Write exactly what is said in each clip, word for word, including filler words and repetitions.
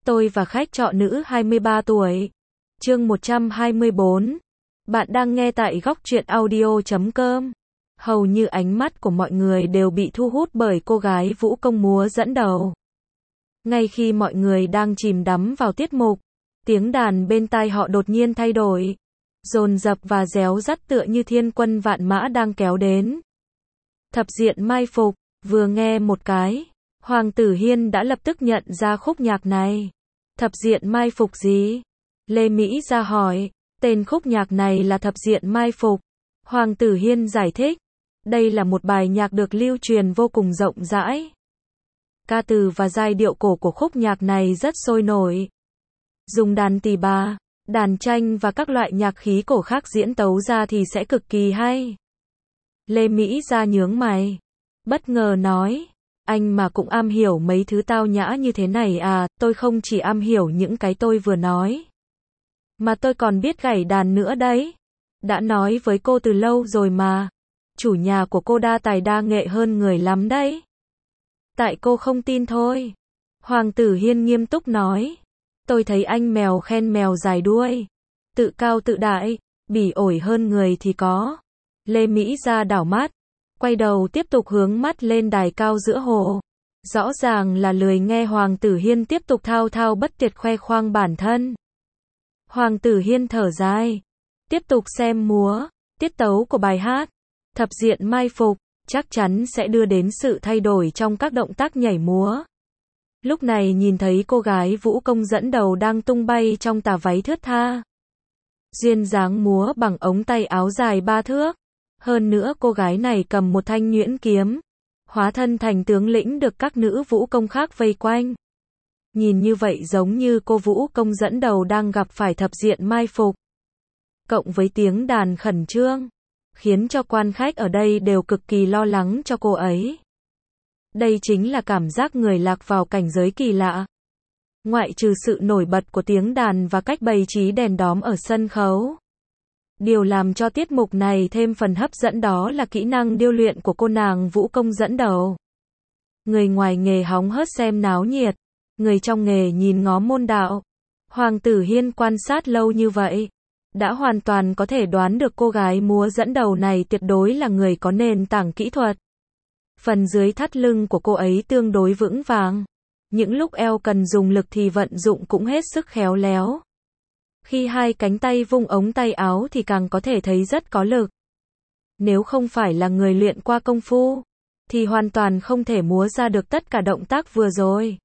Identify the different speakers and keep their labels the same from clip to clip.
Speaker 1: Tôi và khách trọ nữ hai mươi ba tuổi. Chương một trăm hai mươi bốn. Bạn đang nghe tại góc truyện audio chấm com. Hầu như ánh mắt của mọi người đều bị thu hút bởi cô gái vũ công múa dẫn đầu. Ngay khi mọi người đang chìm đắm vào tiết mục, tiếng đàn bên tai họ đột nhiên thay đổi, dồn dập và réo rắt tựa như thiên quân vạn mã đang kéo đến. Thập diện mai phục, vừa nghe một cái, Hoàng Tử Hiên đã lập tức nhận ra khúc nhạc này. Thập diện mai phục gì? Lê Mỹ ra hỏi. Tên khúc nhạc này là Thập diện mai phục. Hoàng Tử Hiên giải thích. Đây là một bài nhạc được lưu truyền vô cùng rộng rãi. Ca từ và giai điệu cổ của khúc nhạc này rất sôi nổi. Dùng đàn tỳ bà, đàn tranh và các loại nhạc khí cổ khác diễn tấu ra thì sẽ cực kỳ hay. Lê Mỹ ra nhướng mày, bất ngờ nói. Anh mà cũng am hiểu mấy thứ tao nhã như thế này à? Tôi không chỉ am hiểu những cái tôi vừa nói, mà tôi còn biết gảy đàn nữa đấy. Đã nói với cô từ lâu rồi mà. Chủ nhà của cô đa tài đa nghệ hơn người lắm đấy. Tại cô không tin thôi. Hoàng Tử Hiên nghiêm túc nói. Tôi thấy anh mèo khen mèo dài đuôi. Tự cao tự đại, bỉ ổi hơn người thì có. Lê Mỹ ra đảo mắt, quay đầu tiếp tục hướng mắt lên đài cao giữa hồ. Rõ ràng là lười nghe Hoàng Tử Hiên tiếp tục thao thao bất tuyệt khoe khoang bản thân. Hoàng Tử Hiên thở dài, tiếp tục xem múa. Tiết tấu của bài hát Thập diện mai phục chắc chắn sẽ đưa đến sự thay đổi trong các động tác nhảy múa. Lúc này nhìn thấy cô gái vũ công dẫn đầu đang tung bay trong tà váy thướt tha, duyên dáng múa bằng ống tay áo dài ba thước. Hơn nữa cô gái này cầm một thanh nhuyễn kiếm, hóa thân thành tướng lĩnh được các nữ vũ công khác vây quanh. Nhìn như vậy giống như cô vũ công dẫn đầu đang gặp phải thập diện mai phục. Cộng với tiếng đàn khẩn trương, khiến cho quan khách ở đây đều cực kỳ lo lắng cho cô ấy. Đây chính là cảm giác người lạc vào cảnh giới kỳ lạ. Ngoại trừ sự nổi bật của tiếng đàn và cách bày trí đèn đóm ở sân khấu, điều làm cho tiết mục này thêm phần hấp dẫn đó là kỹ năng điêu luyện của cô nàng vũ công dẫn đầu. Người ngoài nghề hóng hớt xem náo nhiệt, người trong nghề nhìn ngó môn đạo. Hoàng Tử Hiên quan sát lâu như vậy, đã hoàn toàn có thể đoán được cô gái múa dẫn đầu này tuyệt đối là người có nền tảng kỹ thuật. Phần dưới thắt lưng của cô ấy tương đối vững vàng. Những lúc eo cần dùng lực thì vận dụng cũng hết sức khéo léo. Khi hai cánh tay vung ống tay áo thì càng có thể thấy rất có lực. Nếu không phải là người luyện qua công phu, thì hoàn toàn không thể múa ra được tất cả động tác vừa rồi.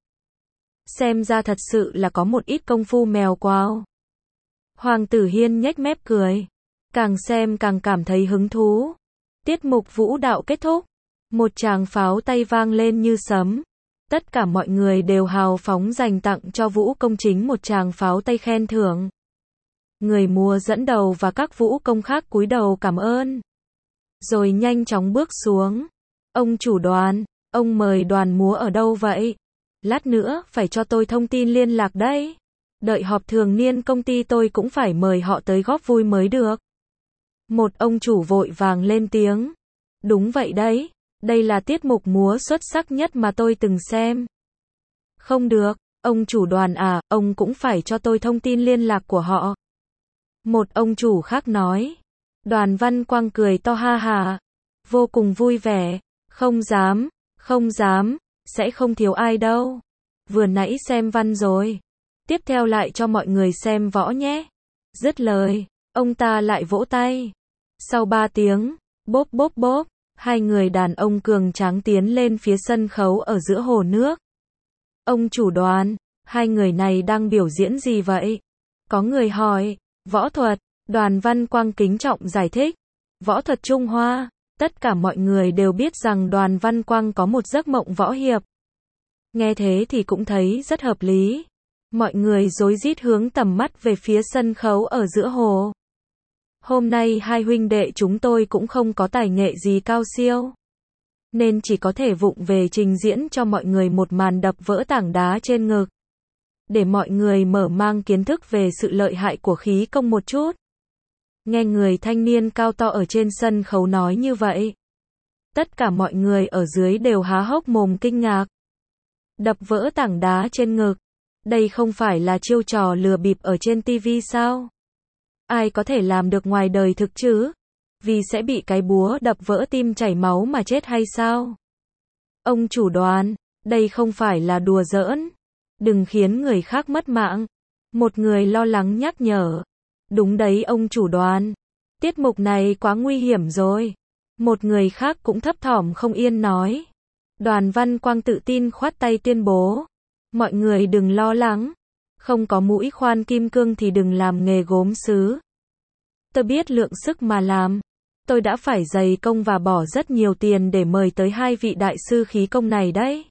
Speaker 1: Xem ra thật sự là có một ít công phu mèo quào. Hoàng Tử Hiên nhếch mép cười, càng xem càng cảm thấy hứng thú. Tiết mục vũ đạo kết thúc, một tràng pháo tay vang lên như sấm. Tất cả mọi người đều hào phóng dành tặng cho vũ công chính một tràng pháo tay khen thưởng. Người múa dẫn đầu và các vũ công khác cúi đầu cảm ơn, rồi nhanh chóng bước xuống. Ông chủ đoàn, ông mời đoàn múa ở đâu vậy? Lát nữa phải cho tôi thông tin liên lạc đấy. Đợi họp thường niên công ty tôi cũng phải mời họ tới góp vui mới được. Một ông chủ vội vàng lên tiếng. Đúng vậy đấy, đây là tiết mục múa xuất sắc nhất mà tôi từng xem. Không được, ông chủ đoàn à, ông cũng phải cho tôi thông tin liên lạc của họ. Một ông chủ khác nói. Đoàn Văn Quang cười to ha ha, vô cùng vui vẻ. Không dám, không dám, sẽ không thiếu ai đâu. Vừa nãy xem văn rồi, tiếp theo lại cho mọi người xem võ nhé. Dứt lời, ông ta lại vỗ tay. Sau ba tiếng, bốp bốp bốp, hai người đàn ông cường tráng tiến lên phía sân khấu ở giữa hồ nước. Ông chủ đoàn, hai người này đang biểu diễn gì vậy? Có người hỏi. Võ thuật, Đoàn Văn Quang kính trọng giải thích. Võ thuật Trung Hoa. Tất cả mọi người đều biết rằng Đoàn Văn Quang có một giấc mộng võ hiệp. Nghe thế thì cũng thấy rất hợp lý. Mọi người rối rít hướng tầm mắt về phía sân khấu ở giữa hồ. Hôm nay hai huynh đệ chúng tôi cũng không có tài nghệ gì cao siêu, nên chỉ có thể vụng về trình diễn cho mọi người một màn đập vỡ tảng đá trên ngực, để mọi người mở mang kiến thức về sự lợi hại của khí công một chút. Nghe người thanh niên cao to ở trên sân khấu nói như vậy, tất cả mọi người ở dưới đều há hốc mồm kinh ngạc. Đập vỡ tảng đá trên ngực, Đây không phải là chiêu trò lừa bịp ở trên ti vi sao? Ai có thể làm được ngoài đời thực chứ? Vì sẽ bị cái búa đập vỡ tim chảy máu mà chết hay sao? Ông chủ Đoàn, đây không phải là đùa giỡn. Đừng khiến người khác mất mạng. Một người lo lắng nhắc nhở. Đúng đấy ông chủ Đoàn. Tiết mục này quá nguy hiểm rồi. Một người khác cũng thấp thỏm không yên nói. Đoàn Văn Quang tự tin khoát tay tuyên bố. Mọi người đừng lo lắng. Không có mũi khoan kim cương thì đừng làm nghề gốm sứ. Tôi biết lượng sức mà làm. Tôi đã phải dày công và bỏ rất nhiều tiền để mời tới hai vị đại sư khí công này đấy.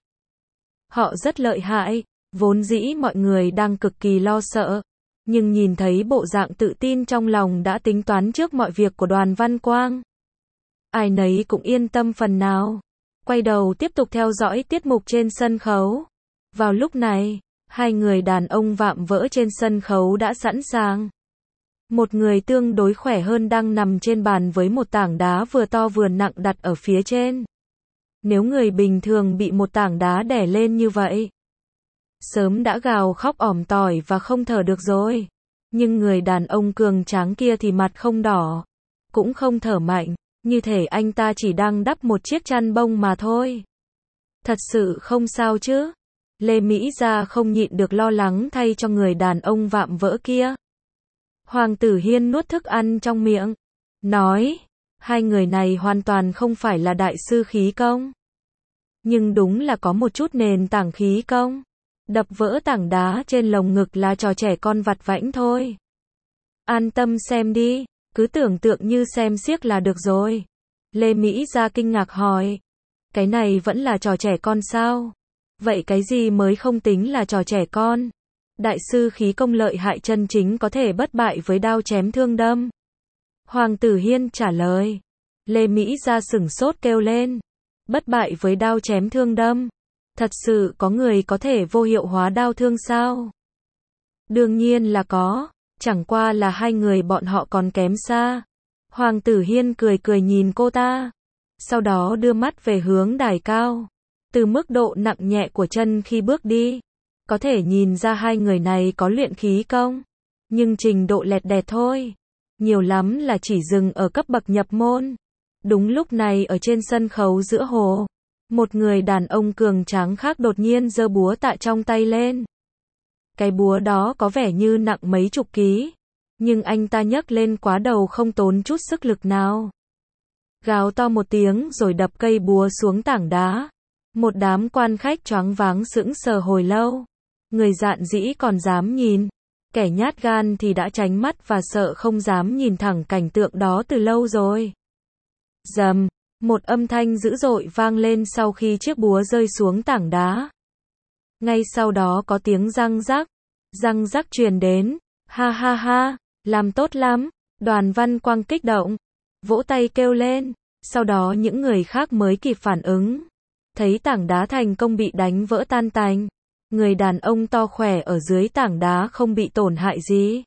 Speaker 1: Họ rất lợi hại. Vốn dĩ mọi người đang cực kỳ lo sợ. Nhưng nhìn thấy bộ dạng tự tin trong lòng đã tính toán trước mọi việc của Đoàn Văn Quang. Ai nấy cũng yên tâm phần nào. Quay đầu tiếp tục theo dõi tiết mục trên sân khấu. Vào lúc này, hai người đàn ông vạm vỡ trên sân khấu đã sẵn sàng. Một người tương đối khỏe hơn đang nằm trên bàn với một tảng đá vừa to vừa nặng đặt ở phía trên. Nếu người bình thường bị một tảng đá đè lên như vậy, sớm đã gào khóc ỏm tỏi và không thở được rồi. Nhưng người đàn ông cường tráng kia thì mặt không đỏ, cũng không thở mạnh, như thể anh ta chỉ đang đắp một chiếc chăn bông mà thôi. Thật sự không sao chứ? Lê Mỹ Gia không nhịn được lo lắng thay cho người đàn ông vạm vỡ kia. Hoàng Tử Hiên nuốt thức ăn trong miệng, nói, hai người này hoàn toàn không phải là đại sư khí công. Nhưng đúng là có một chút nền tảng khí công. Đập vỡ tảng đá trên lồng ngực là trò trẻ con vặt vãnh thôi. An tâm xem đi, cứ tưởng tượng như xem xiếc là được rồi. Lê Mỹ Gia kinh ngạc hỏi, cái này vẫn là trò trẻ con sao? Vậy cái gì mới không tính là trò trẻ con? Đại sư khí công lợi hại chân chính có thể bất bại với đao chém thương đâm. Hoàng Tử Hiên trả lời. Lê Mỹ Gia sửng sốt kêu lên. Bất bại với đao chém thương đâm. Thật sự có người có thể vô hiệu hóa đao thương sao? Đương nhiên là có. Chẳng qua là hai người bọn họ còn kém xa. Hoàng Tử Hiên cười cười nhìn cô ta. Sau đó đưa mắt về hướng đài cao. Từ mức độ nặng nhẹ của chân khi bước đi, có thể nhìn ra hai người này có luyện khí công. Nhưng trình độ lẹt đẹt thôi. Nhiều lắm là chỉ dừng ở cấp bậc nhập môn. Đúng lúc này ở trên sân khấu giữa hồ, một người đàn ông cường tráng khác đột nhiên giơ búa tạ trong tay lên. Cái búa đó có vẻ như nặng mấy chục ký. Nhưng anh ta nhấc lên quá đầu không tốn chút sức lực nào. Gào to một tiếng rồi đập cây búa xuống tảng đá. Một đám quan khách choáng váng sững sờ hồi lâu. Người dạn dĩ còn dám nhìn. Kẻ nhát gan thì đã tránh mắt và sợ không dám nhìn thẳng cảnh tượng đó từ lâu rồi. Rầm, một âm thanh dữ dội vang lên sau khi chiếc búa rơi xuống tảng đá. Ngay sau đó có tiếng răng rắc, răng rắc truyền đến. Ha ha ha, làm tốt lắm. Đoàn Văn Quang kích động, vỗ tay kêu lên. Sau đó những người khác mới kịp phản ứng. Thấy tảng đá thành công bị đánh vỡ tan tành. Người đàn ông to khỏe ở dưới tảng đá không bị tổn hại gì.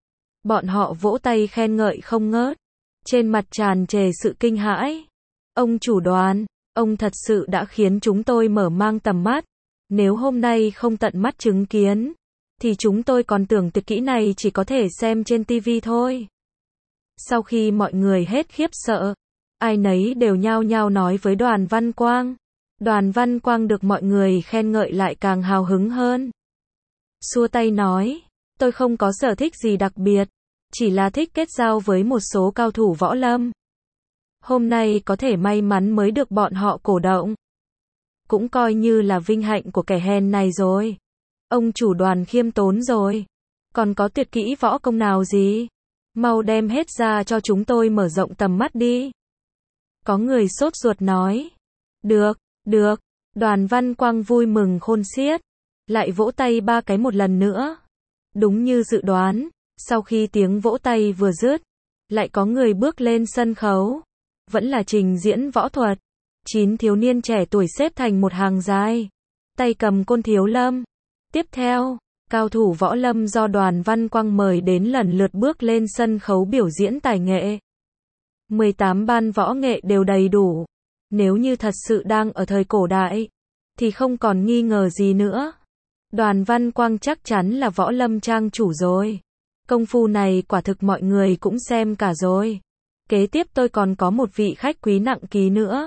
Speaker 1: Bọn họ vỗ tay khen ngợi không ngớt. Trên mặt tràn trề sự kinh hãi. Ông chủ Đoàn, ông thật sự đã khiến chúng tôi mở mang tầm mắt. Nếu hôm nay không tận mắt chứng kiến, thì chúng tôi còn tưởng tuyệt kỹ này chỉ có thể xem trên ti vi thôi. Sau khi mọi người hết khiếp sợ, ai nấy đều nhao nhao nói với Đoàn Văn Quang. Đoàn Văn Quang được mọi người khen ngợi lại càng hào hứng hơn. Xua tay nói, tôi không có sở thích gì đặc biệt, chỉ là thích kết giao với một số cao thủ võ lâm. Hôm nay có thể may mắn mới được bọn họ cổ động. Cũng coi như là vinh hạnh của kẻ hèn này rồi. Ông chủ Đoàn khiêm tốn rồi. Còn có tuyệt kỹ võ công nào gì? Mau đem hết ra cho chúng tôi mở rộng tầm mắt đi. Có người sốt ruột nói. Được, được. Đoàn Văn Quang vui mừng khôn xiết. Lại vỗ tay ba cái một lần nữa. Đúng như dự đoán, sau khi tiếng vỗ tay vừa dứt, lại có người bước lên sân khấu. Vẫn là trình diễn võ thuật. Chín thiếu niên trẻ tuổi xếp thành một hàng dài. Tay cầm côn thiếu lâm. Tiếp theo, cao thủ võ lâm do Đoàn Văn Quang mời đến lần lượt bước lên sân khấu biểu diễn tài nghệ. mười tám ban võ nghệ đều đầy đủ. Nếu như thật sự đang ở thời cổ đại, thì không còn nghi ngờ gì nữa. Đoàn Văn Quang chắc chắn là võ lâm trang chủ rồi. Công phu này quả thực mọi người cũng xem cả rồi. Kế tiếp tôi còn có một vị khách quý nặng ký nữa.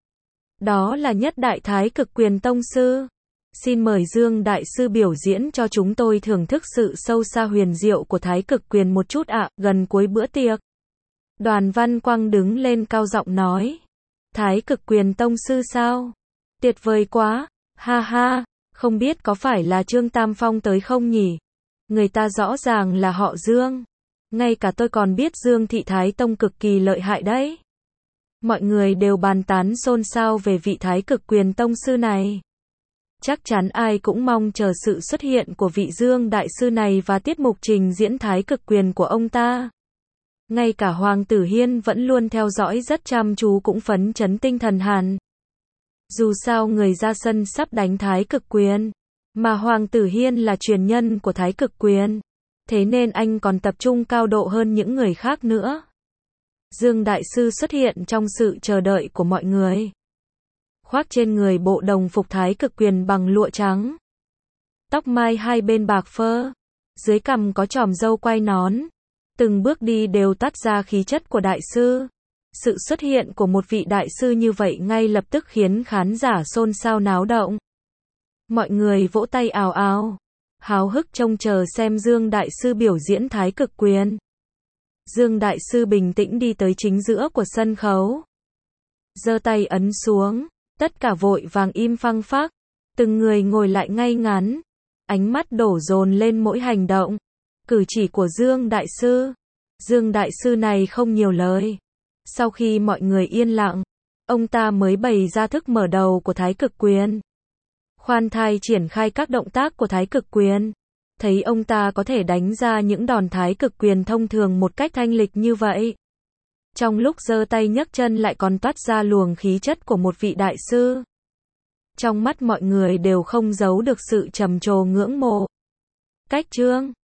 Speaker 1: Đó là Nhất Đại Thái Cực Quyền Tông Sư. Xin mời Dương Đại Sư biểu diễn cho chúng tôi thưởng thức sự sâu xa huyền diệu của Thái Cực Quyền một chút ạ. Gần cuối bữa tiệc, Đoàn Văn Quang đứng lên cao giọng nói. Thái Cực Quyền Tông Sư sao? Tuyệt vời quá, ha ha, không biết có phải là Trương Tam Phong tới không nhỉ? Người ta rõ ràng là họ Dương. Ngay cả tôi còn biết Dương Thị Thái Tông cực kỳ lợi hại đấy. Mọi người đều bàn tán xôn xao về vị Thái Cực Quyền Tông Sư này. Chắc chắn ai cũng mong chờ sự xuất hiện của vị Dương Đại Sư này và tiết mục trình diễn Thái Cực Quyền của ông ta. Ngay cả Hoàng Tử Hiên vẫn luôn theo dõi rất chăm chú cũng phấn chấn tinh thần hẳn. Dù sao người ra sân sắp đánh Thái Cực Quyền, mà Hoàng Tử Hiên là truyền nhân của Thái Cực Quyền, thế nên anh còn tập trung cao độ hơn những người khác nữa. Dương Đại Sư xuất hiện trong sự chờ đợi của mọi người. Khoác trên người bộ đồng phục Thái Cực Quyền bằng lụa trắng. Tóc mai hai bên bạc phơ, dưới cằm có chòm râu quai nón. Từng bước đi đều toát ra khí chất của đại sư. Sự xuất hiện của một vị đại sư như vậy ngay lập tức khiến khán giả xôn xao náo động. Mọi người vỗ tay ào ào, háo hức trông chờ xem Dương Đại Sư biểu diễn Thái Cực Quyền. Dương Đại Sư bình tĩnh đi tới chính giữa của sân khấu. Giơ tay ấn xuống, tất cả vội vàng im phăng phắc, từng người ngồi lại ngay ngắn, ánh mắt đổ dồn lên mỗi hành động, cử chỉ của Dương Đại Sư. Dương Đại Sư này không nhiều lời. Sau khi mọi người yên lặng, ông ta mới bày ra thức mở đầu của Thái Cực Quyền. Khoan thai triển khai các động tác của Thái Cực Quyền. Thấy ông ta có thể đánh ra những đòn Thái Cực Quyền thông thường một cách thanh lịch như vậy. Trong lúc giơ tay nhấc chân lại còn toát ra luồng khí chất của một vị đại sư. Trong mắt mọi người đều không giấu được sự trầm trồ ngưỡng mộ. Cách chương